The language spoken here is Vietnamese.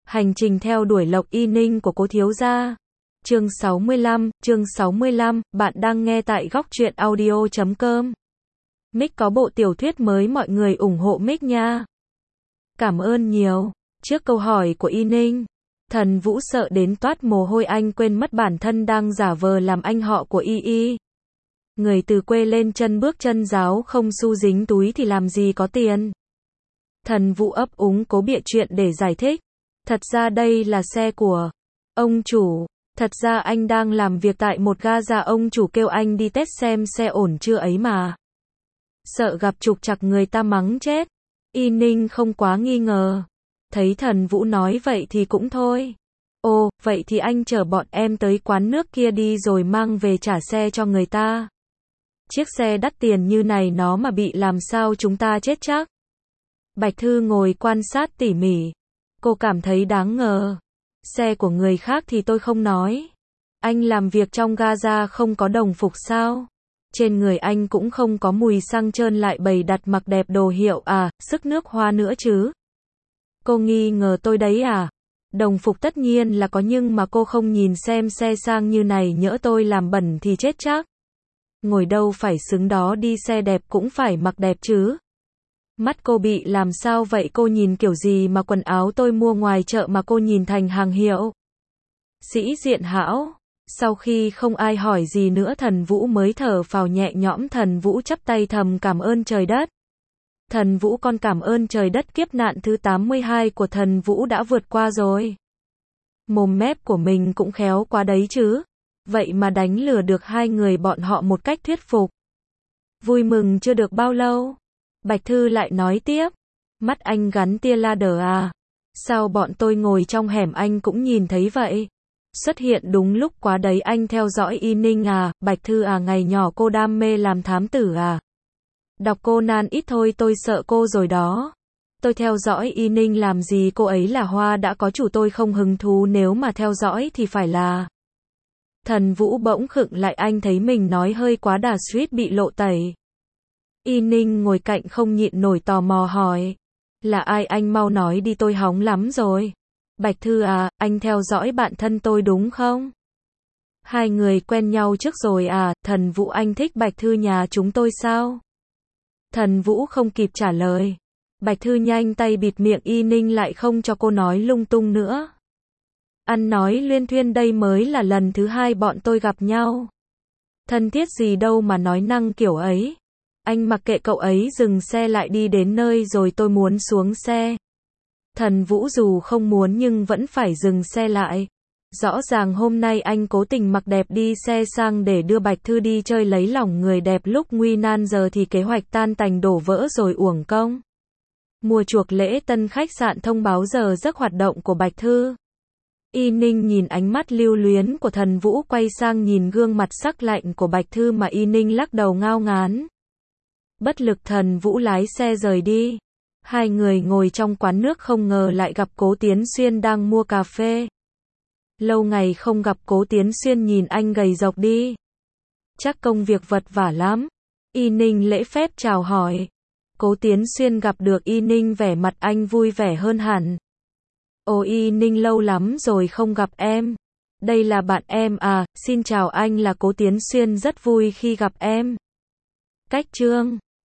Hành trình theo đuổi Lộc Y Ninh của Cố thiếu gia. Chương 65, bạn đang nghe tại góc truyện audio.com. Mic có bộ tiểu thuyết mới, mọi người ủng hộ Mic nha. Cảm ơn nhiều. Trước câu hỏi của Y Ninh, Thần Vũ sợ đến toát mồ hôi, anh quên mất bản thân đang giả vờ làm anh họ của Y Y. Người từ quê lên chân bước chân giáo, không xu dính túi thì làm gì có tiền. Thần Vũ ấp úng cố bịa chuyện để giải thích. Thật ra đây là xe của ông chủ. Thật ra anh đang làm việc tại một ga, ông chủ kêu anh đi test xem xe ổn chưa ấy mà. Sợ gặp trục trặc người ta mắng chết. Y Ninh không quá nghi ngờ. Thấy Thần Vũ nói vậy thì cũng thôi. Ồ, vậy thì anh chở bọn em tới quán nước kia đi rồi mang về trả xe cho người ta. Chiếc xe đắt tiền như này nó mà bị làm sao chúng ta chết chắc. Bạch Thư ngồi quan sát tỉ mỉ. Cô cảm thấy đáng ngờ. Xe của người khác thì tôi không nói. Anh làm việc trong ga không có đồng phục sao? Trên người anh cũng không có mùi xăng trơn lại bày đặt mặc đẹp đồ hiệu à, sức nước hoa nữa chứ? Cô nghi ngờ tôi đấy à? Đồng phục tất nhiên là có nhưng mà cô không nhìn xem xe sang như này nhỡ tôi làm bẩn thì chết chắc. Ngồi đâu phải xứng đó đi, xe đẹp cũng phải mặc đẹp chứ. Mắt cô bị làm sao vậy, cô nhìn kiểu gì mà quần áo tôi mua ngoài chợ mà cô nhìn thành hàng hiệu. Sĩ diện hão. Sau khi không ai hỏi gì nữa, Thần Vũ mới thở phào nhẹ nhõm. Thần Vũ chắp tay thầm cảm ơn trời đất. Thần Vũ, con cảm ơn trời đất, kiếp nạn thứ 82 của Thần Vũ đã vượt qua rồi. Mồm mép của mình cũng khéo quá đấy chứ. Vậy mà đánh lừa được hai người bọn họ một cách thuyết phục. Vui mừng chưa được bao lâu, Bạch Thư lại nói tiếp. Mắt anh gắn tia laser à? Sao bọn tôi ngồi trong hẻm anh cũng nhìn thấy vậy? Xuất hiện đúng lúc quá đấy, anh theo dõi Y Ninh à? Bạch Thư à, ngày nhỏ cô đam mê làm thám tử à? Đọc Conan ít thôi tôi sợ cô rồi đó. Tôi theo dõi Y Ninh làm gì, cô ấy là hoa đã có chủ, tôi không hứng thú, nếu mà theo dõi thì phải là... Thần Vũ bỗng khựng lại, anh thấy mình nói hơi quá đà, suýt bị lộ tẩy. Y Ninh ngồi cạnh không nhịn nổi tò mò hỏi. Là ai, anh mau nói đi, tôi hóng lắm rồi. Bạch Thư à, anh theo dõi bạn thân tôi đúng không? Hai người quen nhau trước rồi à? Thần Vũ, anh thích Bạch Thư nhà chúng tôi sao? Thần Vũ không kịp trả lời. Bạch Thư nhanh tay bịt miệng Y Ninh lại, không cho cô nói lung tung nữa. Ăn nói luyên thuyên, đây mới là lần thứ hai bọn tôi gặp nhau. Thân thiết gì đâu mà nói năng kiểu ấy. Anh mặc kệ cậu ấy, dừng xe lại, đi đến nơi rồi tôi muốn xuống xe. Thần Vũ dù không muốn nhưng vẫn phải dừng xe lại. Rõ ràng hôm nay anh cố tình mặc đẹp đi xe sang để đưa Bạch Thư đi chơi lấy lòng người đẹp lúc nguy nan, giờ thì kế hoạch tan tành đổ vỡ rồi, uổng công. Mùa chuộc lễ tân khách sạn thông báo giờ giấc hoạt động của Bạch Thư. Y Ninh nhìn ánh mắt lưu luyến của Thần Vũ, quay sang nhìn gương mặt sắc lạnh của Bạch Thư mà Y Ninh lắc đầu ngao ngán. Bất lực, Thần Vũ lái xe rời đi. Hai người ngồi trong quán nước, không ngờ lại gặp Cố Tiến Xuyên đang mua cà phê. Lâu ngày không gặp, Cố Tiến Xuyên nhìn anh gầy rộc đi. Chắc công việc vật vả lắm. Y Ninh lễ phép chào hỏi. Cố Tiến Xuyên gặp được Y Ninh, vẻ mặt anh vui vẻ hơn hẳn. Ồ Y Ninh, lâu lắm rồi không gặp em. Đây là bạn em à? Xin chào, anh là Cố Tiến Xuyên, rất vui khi gặp em. Cách chương